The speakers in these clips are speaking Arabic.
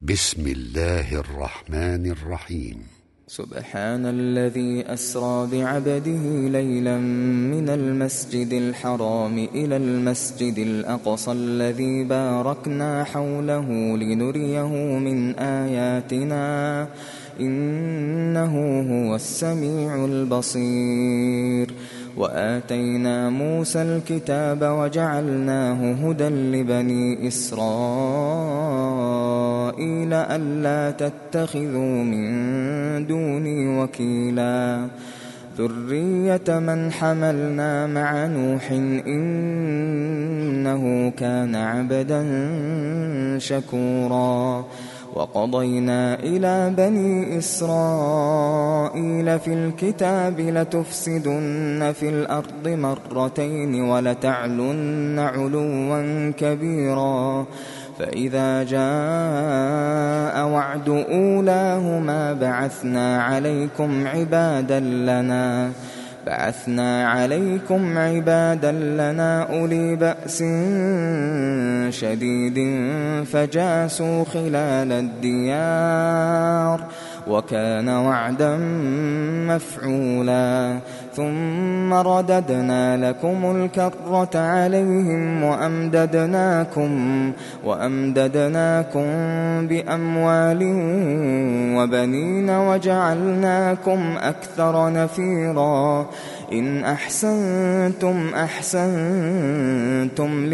بسم الله الرحمن الرحيم. سبحان الذي أسرى بعبده ليلا من المسجد الحرام إلى المسجد الأقصى الذي باركنا حوله لنريه من آياتنا إنه هو السميع البصير. وآتينا موسى الكتاب وجعلناه هدى لبني إسرائيل ألا تتخذوا من دوني وكيلا ذرية من حملنا مع نوح إنه كان عبدا شكورا. وقضينا إلى بني إسرائيل في الكتاب لتفسدن في الأرض مرتين ولتعلن علوا كبيرا فإذا جاء وعد أولاهما بعثنا عليكم عبادا لنا أولي بأس شديد فجاسوا خلال الديار وكان وعدا مفعولا. ثم رددنا لكم الكرة عليهم وأمددناكم بأموال وبنين وجعلناكم أكثر نفيرا. إن أحسنتم أحسنتم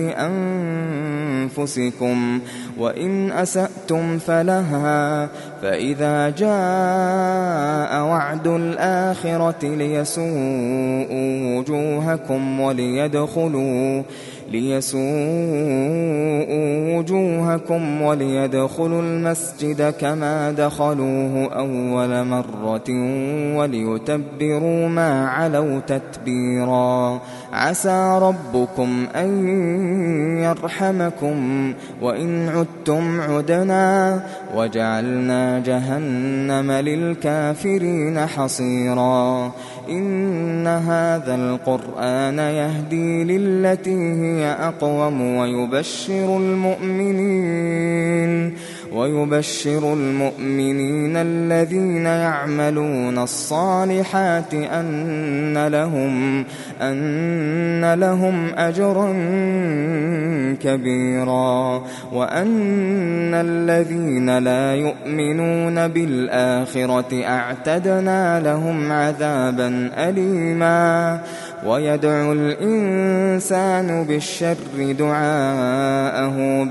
لأنفسكم وإن أسأتم فلها. فإذا جاء وعد الآخرة ليسوءوا وجوهكم وليدخلوا المسجد كما دخلوه أول مرة وليتبروا ما علوا تتبيرا. عسى ربكم أن يرحمكم وإن عدتم عدنا وجعلنا جهنم للكافرين حصيرا. إن هذا القرآن يهدي للتي هي أقوم ويبشر المؤمنين الذين يعملون الصالحات أن لهم أجرا كبيرا وأن الذين لا يؤمنون بالآخرة أعتدنا لهم عذابا أليما. ويدعو الإنسان بالشر دعاءه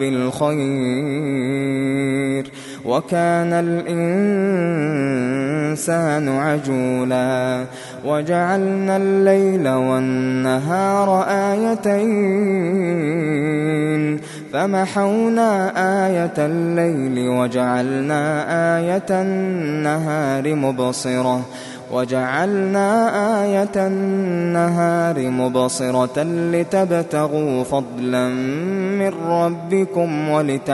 بالخير وكان الإنسان عجولا. وجعلنا الليل والنهار آيتين فمحونا آية الليل وجعلنا آية النهار مبصرة لتبتغوا فضلا من ربكم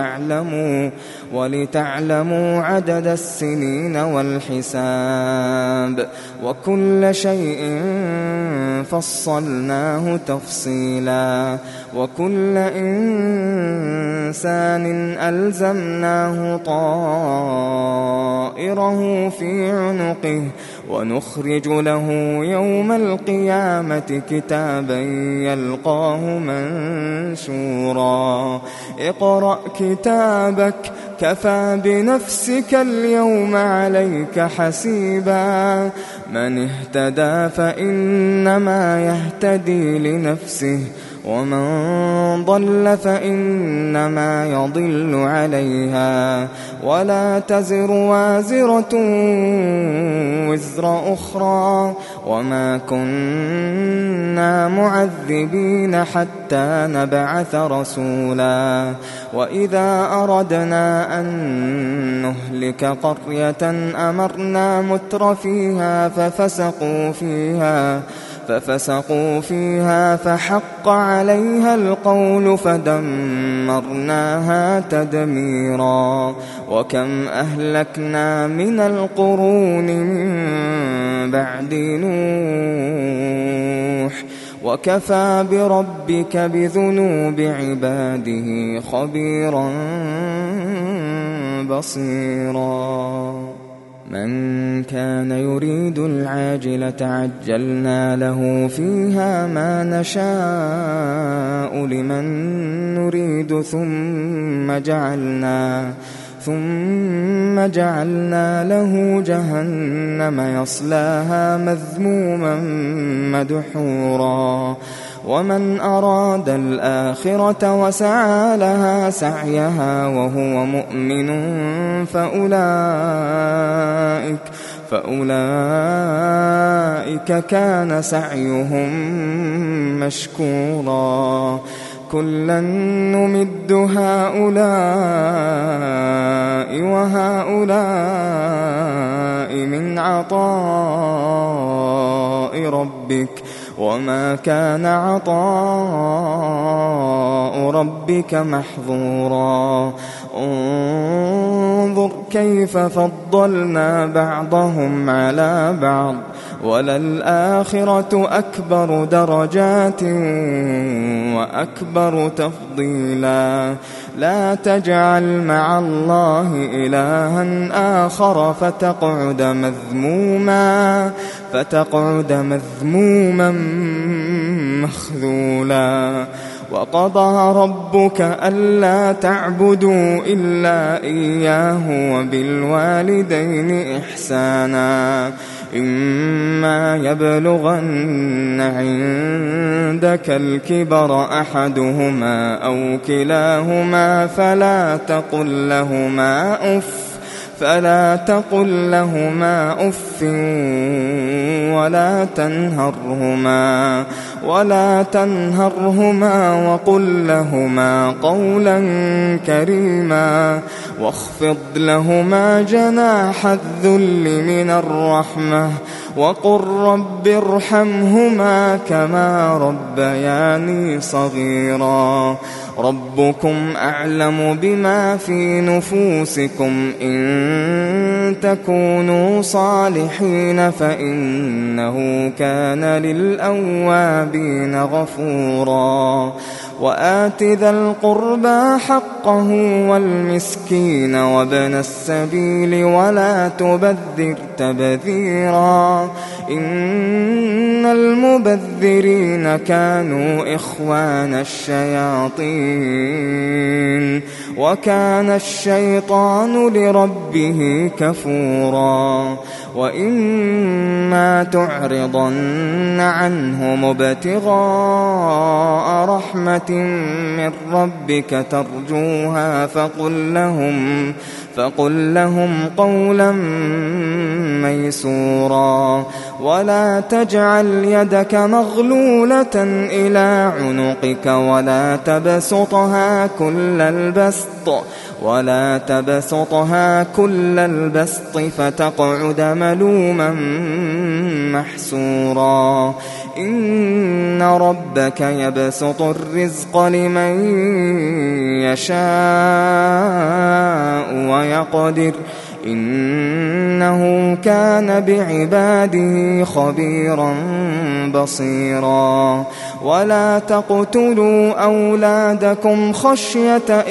ولتعلموا عدد السنين والحساب وكل شيء فصلناه تفصيلا. وكل إنسان ألزمناه طائره في عنقه ونخرج له يوم القيامة كتابا يلقاه منشورا. اقرأ كتابك كفى بنفسك اليوم عليك حسيبا. من اهتدى فإنما يهتدي لنفسه ومن ضل فإنما يضل عليها ولا تزر وازرة وزر أخرى وما كنا معذبين حتى نبعث رسولا. وإذا أردنا أن نهلك قرية أمرنا متر فيها ففسقوا فيها فحق عليها القول فدمرناها تدميرا. وكم أهلكنا من القرون من بعد نوح وكفى بربك بذنوب عباده خبيرا بصيرا من كان يريد العاجلة عجلنا له فيها ما نشاء لمن نريد ثم جعلنا له جهنم يصلاها مذموما مدحورا ومن أراد الآخرة وسعى لها سعيها وهو مؤمن فأولئك كان سعيهم مشكورا كلا نمد هؤلاء وهؤلاء من عطاء ربك وما كان عطاء ربك محظورا انظر كيف فضلنا بعضهم على بعض وللآخرة أكبر درجات وأكبر تفضيلا لا تجعل مع الله إلها آخر فتقعد مذموما مخذولا وقضى ربك ألا تعبدوا إلا إياه وبالوالدين إحسانا إما يبلغن عندك الكبر أحدهما أو كلاهما فلا تقل لهما أف ولا تنهرهما وقل لهما قولا كريما واخفض لهما جناح الذل من الرحمة وقل رب ارحمهما كما ربياني صغيرا ربكم أعلم بما في نفوسكم إن تكونوا صالحين فإنه كان للأوابين غفورا وآت ذا القربى حقه والمسكين وابن السبيل ولا تبذر تبذيرا إن المبذرين كانوا إخوان الشياطين وكان الشيطان لربه كفورا وإما تعرضن عنهم ابتغاء رحمة من ربك ترجوها فقل لهم قولا ميسورا ولا تجعل يدك مغلولة إلى عنقك ولا تبسطها كل البسط فتقعد ملوما محسورا إن ربك يبسط الرزق لمن يشاء ويقدر إنه كان بعباده خبيرا بصيرا ولا تقتلوا أولادكم خشية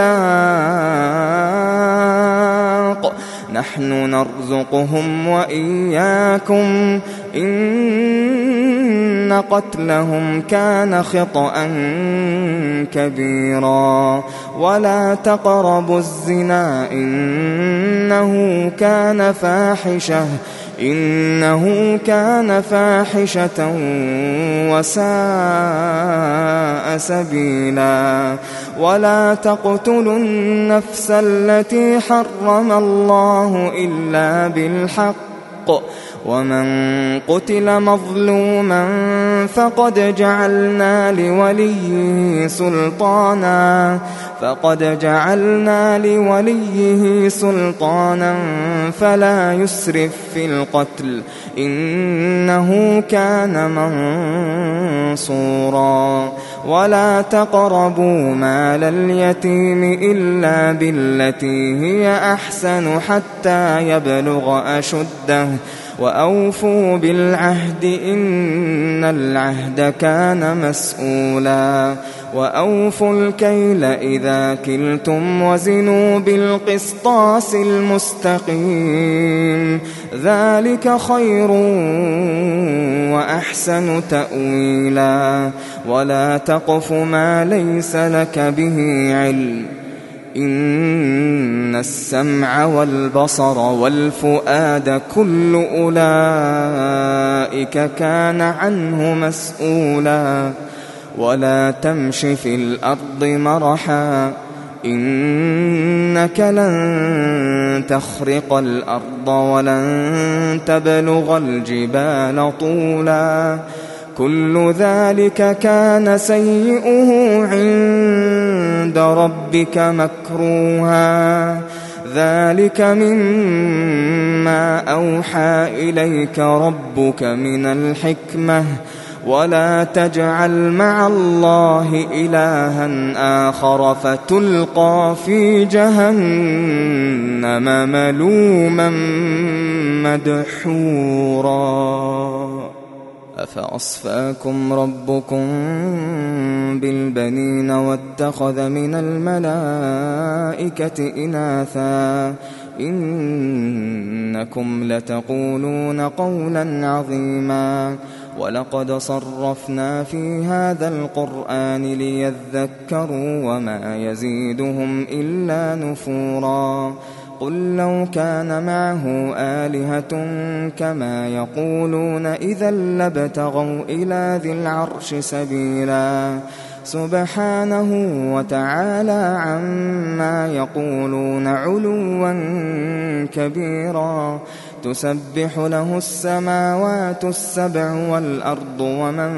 إملاق نحن نرزقهم وإياكم إن قتلهم كان خطأ كبيرا ولا تقربوا الزنا إنه كان فاحشة وساء سبيلا ولا تقتلوا النفس التي حرم الله إلا بالحق ومن قتل مظلوما فقد جعلنا لوليه سلطانا فلا يسرف في القتل إنه كان منصورا ولا تقربوا مال اليتيم إلا بالتي هي أحسن حتى يبلغ أشده وأوفوا بالعهد إن العهد كان مسؤولا وأوفوا الكيل إذا كلتم وزنوا بالقسطاس المستقيم ذلك خير وأحسن تأويلا ولا تقف ما ليس لك به علم إن السمع والبصر والفؤاد كل أولئك كان عنه مسؤولا ولا تمش في الأرض مرحا إنك لن تخرق الأرض ولن تبلغ الجبال طولا كل ذلك كان سيئه عند ربك مكروها ذلك مما أوحى إليك ربك من الحكمة ولا تجعل مع الله إلها آخر فتلقى في جهنم ملوما مدحورا أفأصفاكم ربكم بالبنين واتخذ من الملائكة إناثا إنكم لتقولون قولا عظيما ولقد صرفنا في هذا القرآن ليذكروا وما يزيدهم إلا نفورا قل لو كان معه آلهة كما يقولون إذا لابتغوا إلى ذي العرش سبيلا سبحانه وتعالى عما يقولون علوا كبيرا تسبح له السماوات السبع والأرض ومن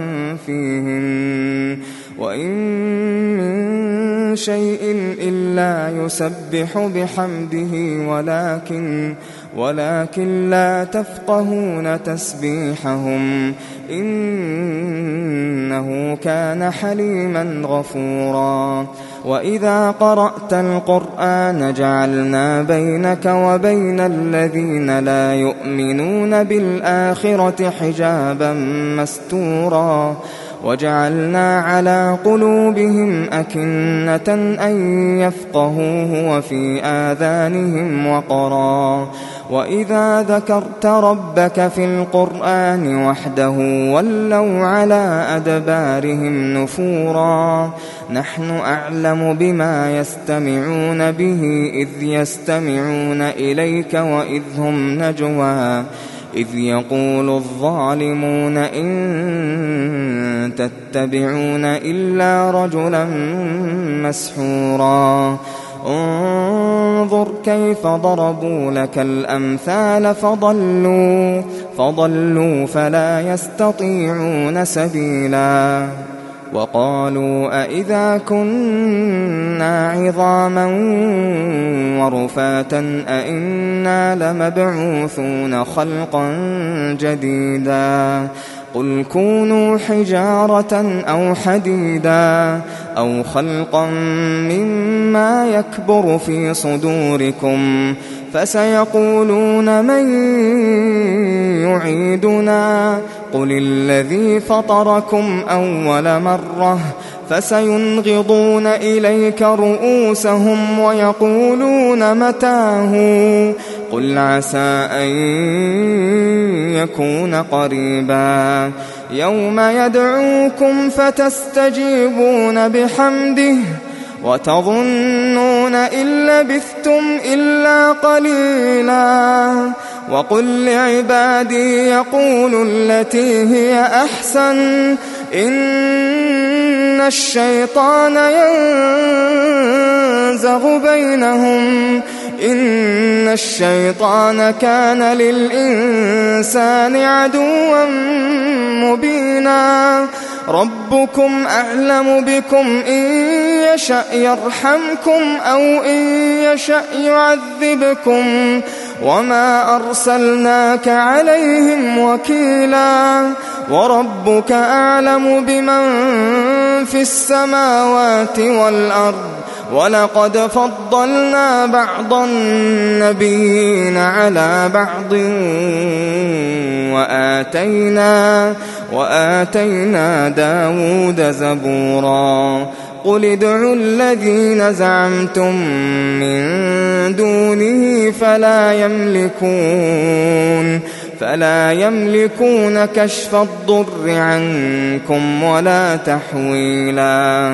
فيهن وإن من شيء إلا يسبح بحمده ولكن لا تفقهون تسبيحهم إنه كان حليما غفورا وإذا قرأت القرآن جعلنا بينك وبين الذين لا يؤمنون بالآخرة حجابا مستورا وجعلنا على قلوبهم أكنة أن يفقهوه وفي آذانهم وقرا وإذا ذكرت ربك في القرآن وحده ولوا على أدبارهم نفورا نحن أعلم بما يستمعون به إذ يستمعون إليك وإذ هم نجوى إذ يقول الظالمون إن تتبعون إلا رجلا مسحورا انظر كيف ضربوا لك الأمثال فضلوا فلا يستطيعون سبيلا وقالوا أئذا كنا عظاما ورفاتا أئنا لمبعوثون خلقا جديدا قل كونوا حجارة أو حديدا أو خلقا مما يكبر في صدوركم فسيقولون من يعيدنا قل الذي فطركم أول مرة فسينغضون إليك رؤوسهم ويقولون متاه قل عسى أن يكون قريبا يوم يدعوكم فتستجيبون بحمده وتظنون إن لبثتم إلا قليلا وقل لعبادي يقولوا التي هي أحسن إن الشيطان ينزغ بينهم إن الشيطان كان للإنسان عدوا مبينا ربكم أعلم بكم إن يشأ يرحمكم أو إن يشأ يعذبكم وما أرسلناك عليهم وكيلا وربك أعلم بمن في السماوات والأرض ولقد فضلنا بعض النبيين على بعض وآتينا داود زبورا قل ادعوا الذين زعمتم من دونه فلا يملكون كشف الضر عنكم ولا تحويلا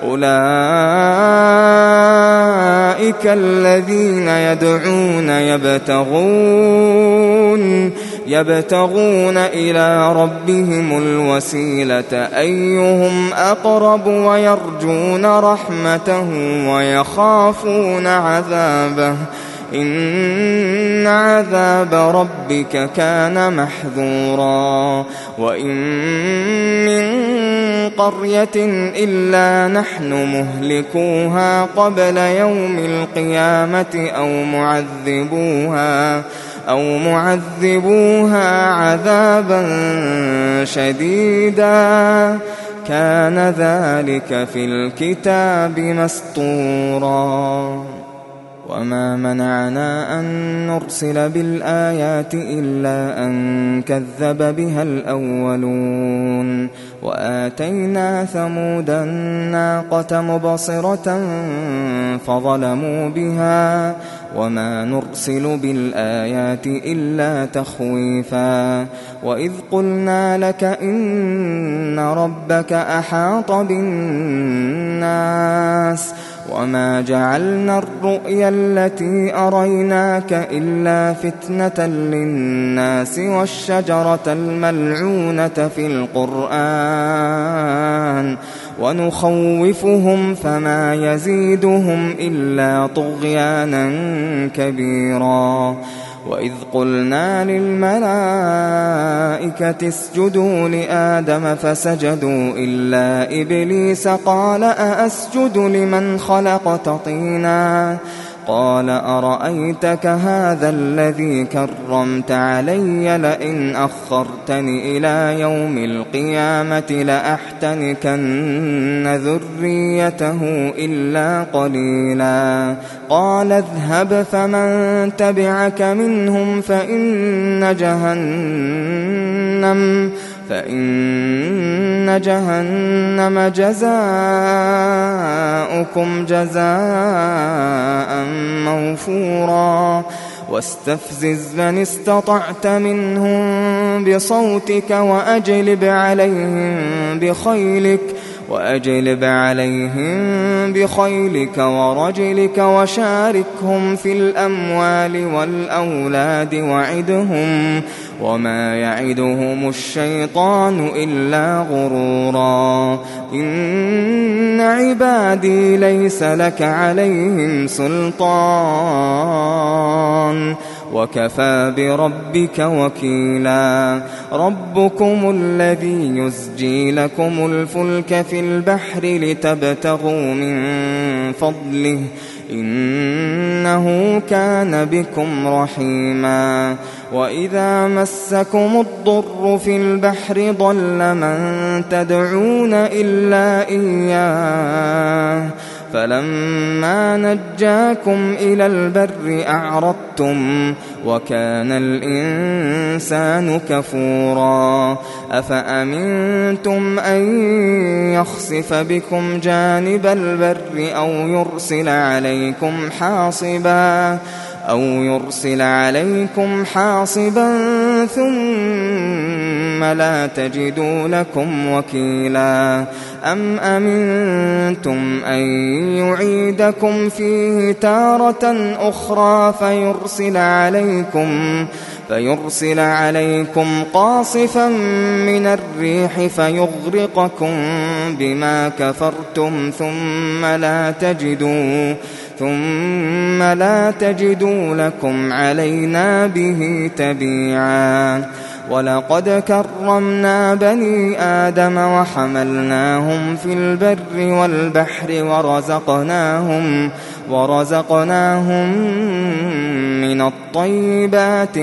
أولئك الذين يدعون يبتغون إلى ربهم الوسيلة أيهم أقرب ويرجون رحمته ويخافون عذابه إن عذاب ربك كان محذورا وإن من قرية إلا نحن مهلكوها قبل يوم القيامة أو معذبوها عذابا شديدا كان ذلك في الكتاب مسطورا وما منعنا أن نرسل بالآيات إلا أن كذب بها الأولون وآتينا ثمود الناقة مبصرة فظلموا بها وما نرسل بالآيات إلا تخويفا وإذ قلنا لك إن ربك أحاط بالناس وما جعلنا الرؤيا التي أريناك إلا فتنة للناس والشجرة الملعونة في القرآن ونخوفهم فما يزيدهم إلا طغيانا كبيرا وإذ قلنا للملائكة اسجدوا لآدم فسجدوا إلا إبليس قال أأسجد لمن خلقت طينا قال أرأيتك هذا الذي كرمت علي لئن أخرتني إلى يوم القيامة لأحتنكن ذريته إلا قليلا قال اذهب فمن تبعك منهم فإن جهنم جزاؤكم جزاء موفورا واستفزز من استطعت منهم بصوتك وأجلب عليهم بخيلك ورجلك وشاركهم في الأموال والأولاد وعدهم وما يعدهم الشيطان إلا غرورا إن عبادي ليس لك عليهم سلطان وكفى بربك وكيلا ربكم الذي يزجي لكم الفلك في البحر لتبتغوا من فضله إنه كان بكم رحيما وإذا مسكم الضر في البحر ضل من تدعون إلا إياه فلما نجاكم إلى البر أعرضتم وكان الإنسان كفورا أفأمنتم أن يخسف بكم جانب البر أو يرسل عليكم حاصبا ثم لا تجدوا لكم وكيلا أم أمنتم أن يعيدكم فيه تارة أخرى فيرسل عليكم قاصفا من الريح فيغرقكم بما كفرتم ثم لا تجدوا لكم علينا به تبيعا ولقد كرمنا بني آدم وحملناهم في البر والبحر ورزقناهم من الطيبات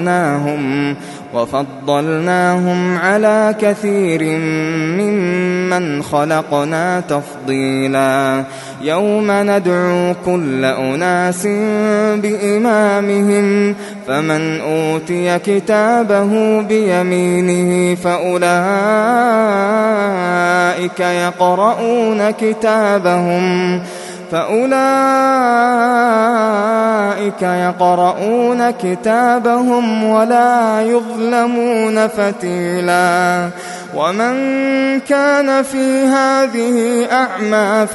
وفضلناهم على كثير ممن ممن خلقنا تفضيلا يوم ندعو كل أناس بإمامهم فمن أوتي كتابه بيمينه فأولئك يقرؤون كتابهم ولا يظلمون فتيلا ومن كان في هذه أعمى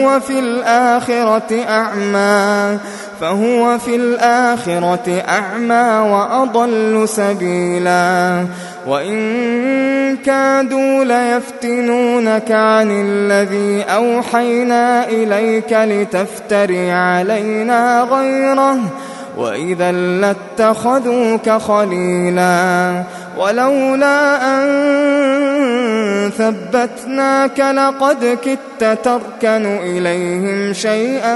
فهو في الآخرة أعمى وأضل سبيلا وإن كادوا ليفتنونك عن الذي أوحينا إليك لتفتري علينا غيره وإذا لاتخذوك خليلا ولولا أن ثبتناك لقد كدت تركن إليهم شيئا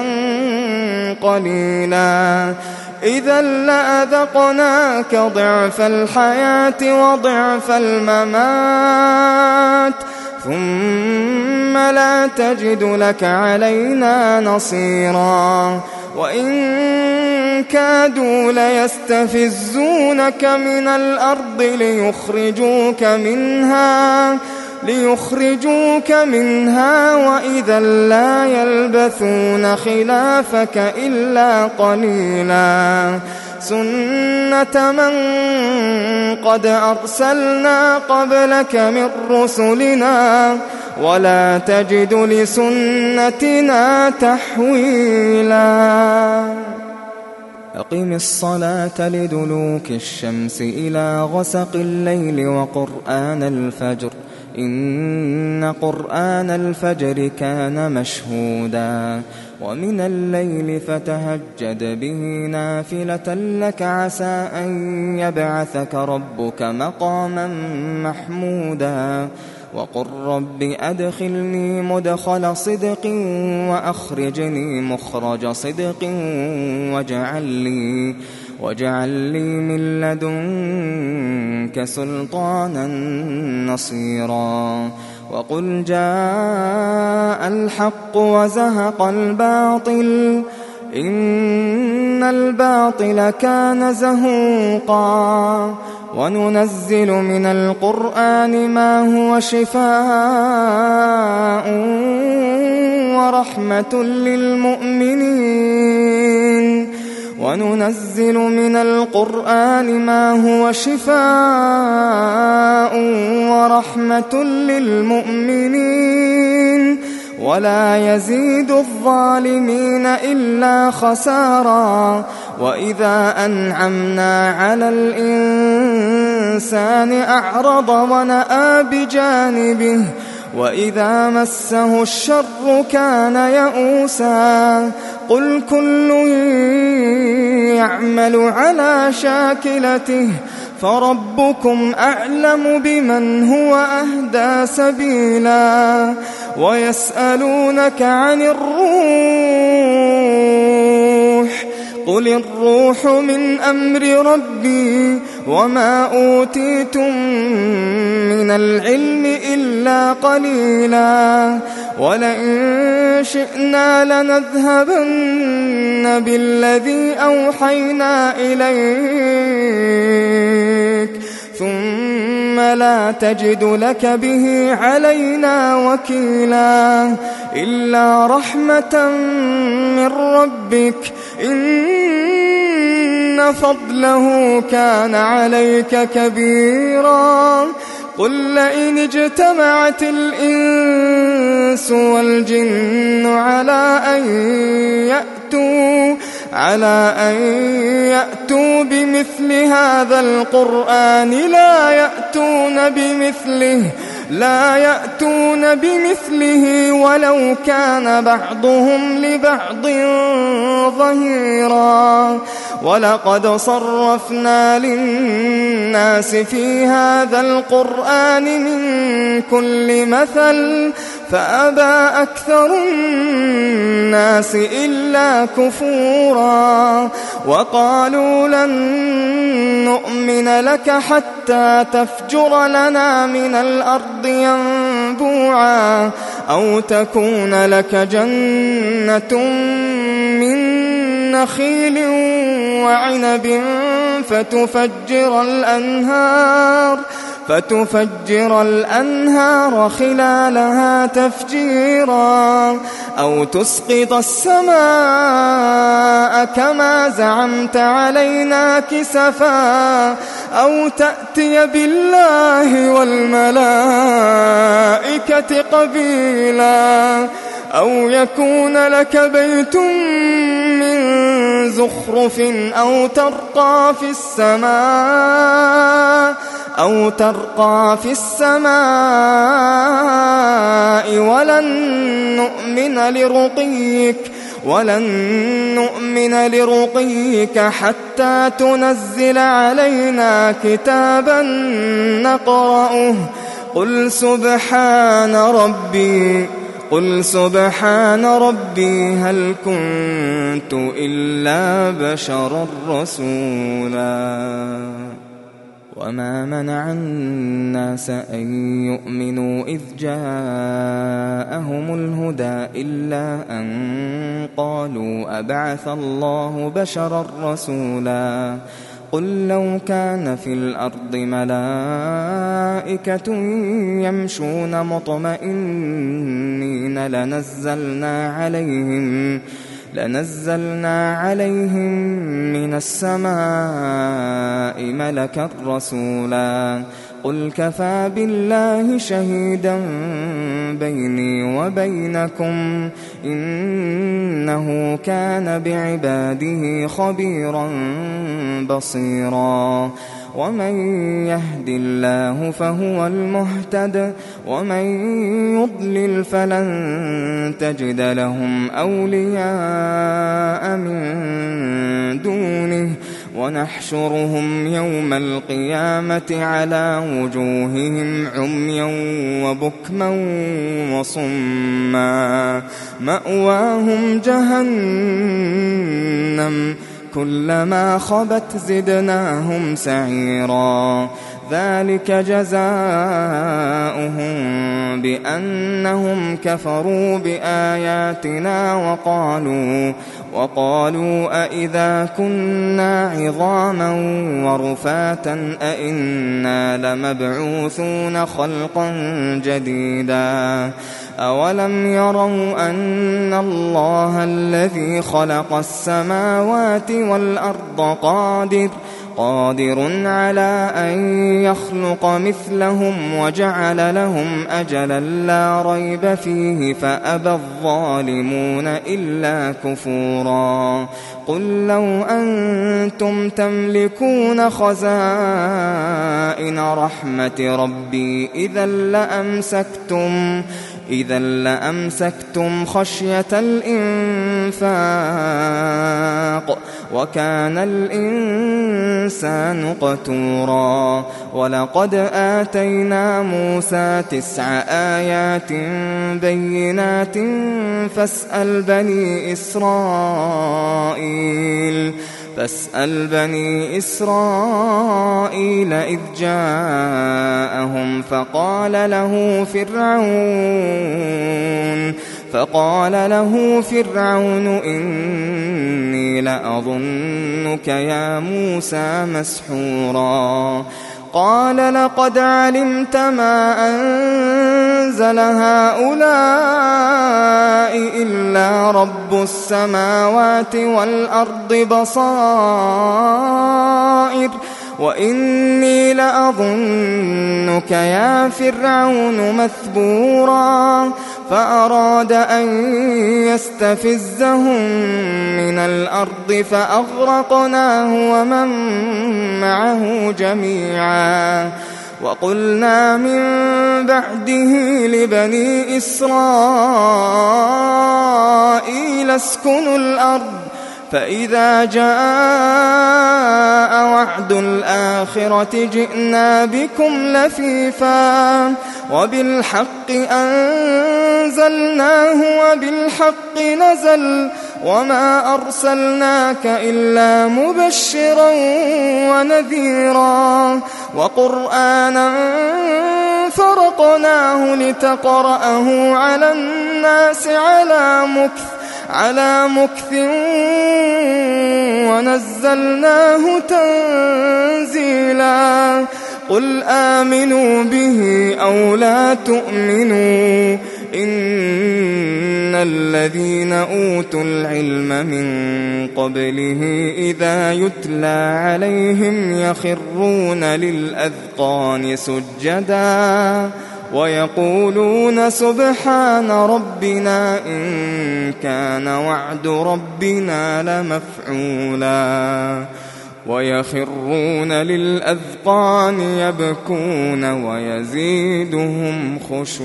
قليلا إذا لأذقناك ضعف الحياة وضعف الممات ثم لا تجد لك علينا نصيرا وإن كادوا ليستفزونك من الأرض ليخرجوك منها وإذا لا يلبثون خلافك إلا قليلا سنة من قد أرسلنا قبلك من رسلنا ولا تجد لسنتنا تحويلا أقم الصلاة لدلوك الشمس إلى غسق الليل وقرآن الفجر إن قرآن الفجر كان مشهودا ومن الليل فتهجد به نافلة لك عسى أن يبعثك ربك مقاما محمودا وقل رب أدخلني مدخل صدق وأخرجني مخرج صدق واجعل لي من لدنك سلطانا نصيرا وقل جاء الحق وزهق الباطل إن الباطل كان زهوقا وننزل من القرآن ما هو شفاء ورحمة للمؤمنين وننزل من القرآن ما هو شفاء ورحمة للمؤمنين ولا يزيد الظالمين إلا خسارا وإذا أنعمنا على الإنسان أعرض ونأى بجانبه وإذا مسه الشر كان يئوسا قل كل يعمل على شاكلته فربكم أعلم بمن هو أهدى سبيلا ويسألونك عن الروح قل الروح من أمر ربي وما أوتيتم من العلم إلا قليلا ولئن شئنا لنذهبن بالذي أوحينا إليك ثم لا تجد لك به علينا وكيلا إلا رحمة من ربك إن فضله كان عليك كبيرا قل لئن اجتمعت الإنس والجن على أن يأتوا بمثل هذا القرآن لا يأتون بمثله ولو كان بعضهم لبعض ظهيرا ولقد صرفنا للناس في هذا القرآن من كل مثل فأبى أكثر الناس إلا كفورا وقالوا لن نؤمن لك حتى تفجر لنا من الأرض ينبوعا أو تكون لك جنة من نخيل وعنب فتفجر الأنهار خلالها تفجيرا أو تسقط السماء كما زعمت علينا كسفا أو تأتي بالله والملائكة قبيلا أو يكون لك بيت من زخرف أو ترقى في السماء ولن نؤمن لرقيك حتى تنزل علينا كتابا نقرأه قل سبحان ربي هل كنت إلا بشرا رسولا وما منع الناس أن يؤمنوا إذ جاءهم الهدى إلا أن قالوا أبعث الله بشرا رسولا قل لو كان في الأرض ملائكة يمشون مطمئنين لنزلنا عليهم من السماء ملكا رسولا قل كفى بالله شهيدا بيني وبينكم إنه كان بعباده خبيرا بصيرا ومن يهد الله فهو المهتد ومن يضلل فلن تجد لهم أولياء من دونه ونحشرهم يوم القيامة على وجوههم عميا وبكما وصما مأواهم جهنم كلما خبت زدناهم سعيرا ذلك جزاؤهم بأنهم كفروا بآياتنا وقالوا أئذا كنا عظاما ورفاتا أئنا لمبعوثون خلقا جديدا أولم يروا أن الله الذي خلق السماوات والأرض قادر على أن يخلق مثلهم وجعل لهم أجلا لا ريب فيه فأبى الظالمون إلا كفورا قل لو أنتم تملكون خزائن رحمة ربي إذا لأمسكتم خشية الإنفاق وكان الإنسان قتورا ولقد آتينا موسى 9 آيات بينات فاسأل بني إسرائيل إذ جاءهم فقال له فرعون إني لأظنك يا موسى مسحورا قال لقد علمت ما أنزل هؤلاء إلا رب السماوات والأرض بصائر وإني لأظنك يا فرعون مثبورا فأراد أن يستفزهم من الأرض فأغرقناه ومن معه جميعا وقلنا من بعده لبني إسرائيل اسكنوا الأرض فإذا جاء وعد الآخرة جئنا بكم لفيفا وبالحق أنزلناه وبالحق نزل وما أرسلناك إلا مبشرا ونذيرا وقرآنا فرقناه لتقرأه على الناس على مكث ونزلناه تنزيلا قل آمنوا به أو لا تؤمنوا إن الذين أوتوا العلم من قبله إذا يتلى عليهم يخرون للأذقان سجدا ويقولون سبحان ربنا إن كان وعد ربنا لمفعولا ويخرون للأذقان يبكون ويزيدهم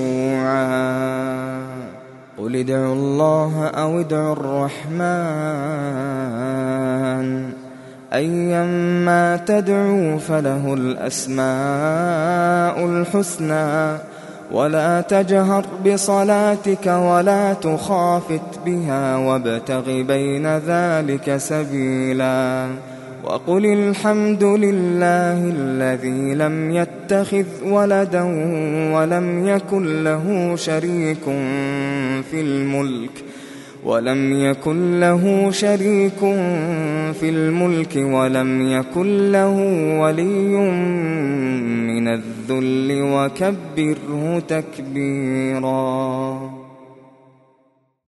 خشوعا قل ادعوا الله أو ادعوا الرحمن أيما تدعوا فله الأسماء الحسنى ولا تجهر بصلاتك ولا تخافت بها وابتغ بين ذلك سبيلا وقل الحمد لله الذي لم يتخذ ولدا ولم يكن له شريك في الملك ولم يكن له ولي من الذل وكبره تكبيرا.